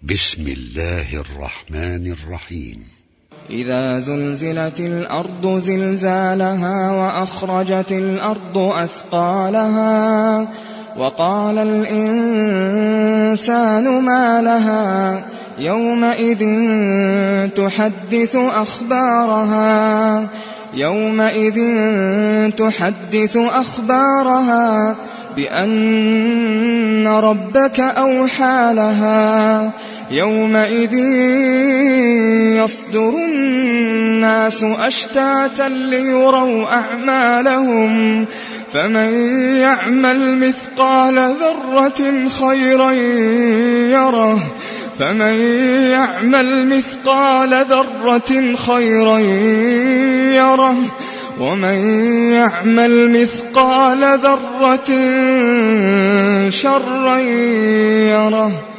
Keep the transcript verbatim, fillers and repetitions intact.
بسم الله الرحمن الرحيم. إذا زلزلت الأرض زلزالها وأخرجت الأرض أثقالها وقال الإنسان ما لها يومئذ تحدث أخبارها يومئذ تحدث أخبارها بأن ربك أوحى لها يومئذ يصدر الناس أشتاتا ليروا أعمالهم فمن يعمل مثقال ذرة خيرا يره فمن يعمل مثقال ذرة خيرا يره ومن يعمل مثقال ذرة شرا يره.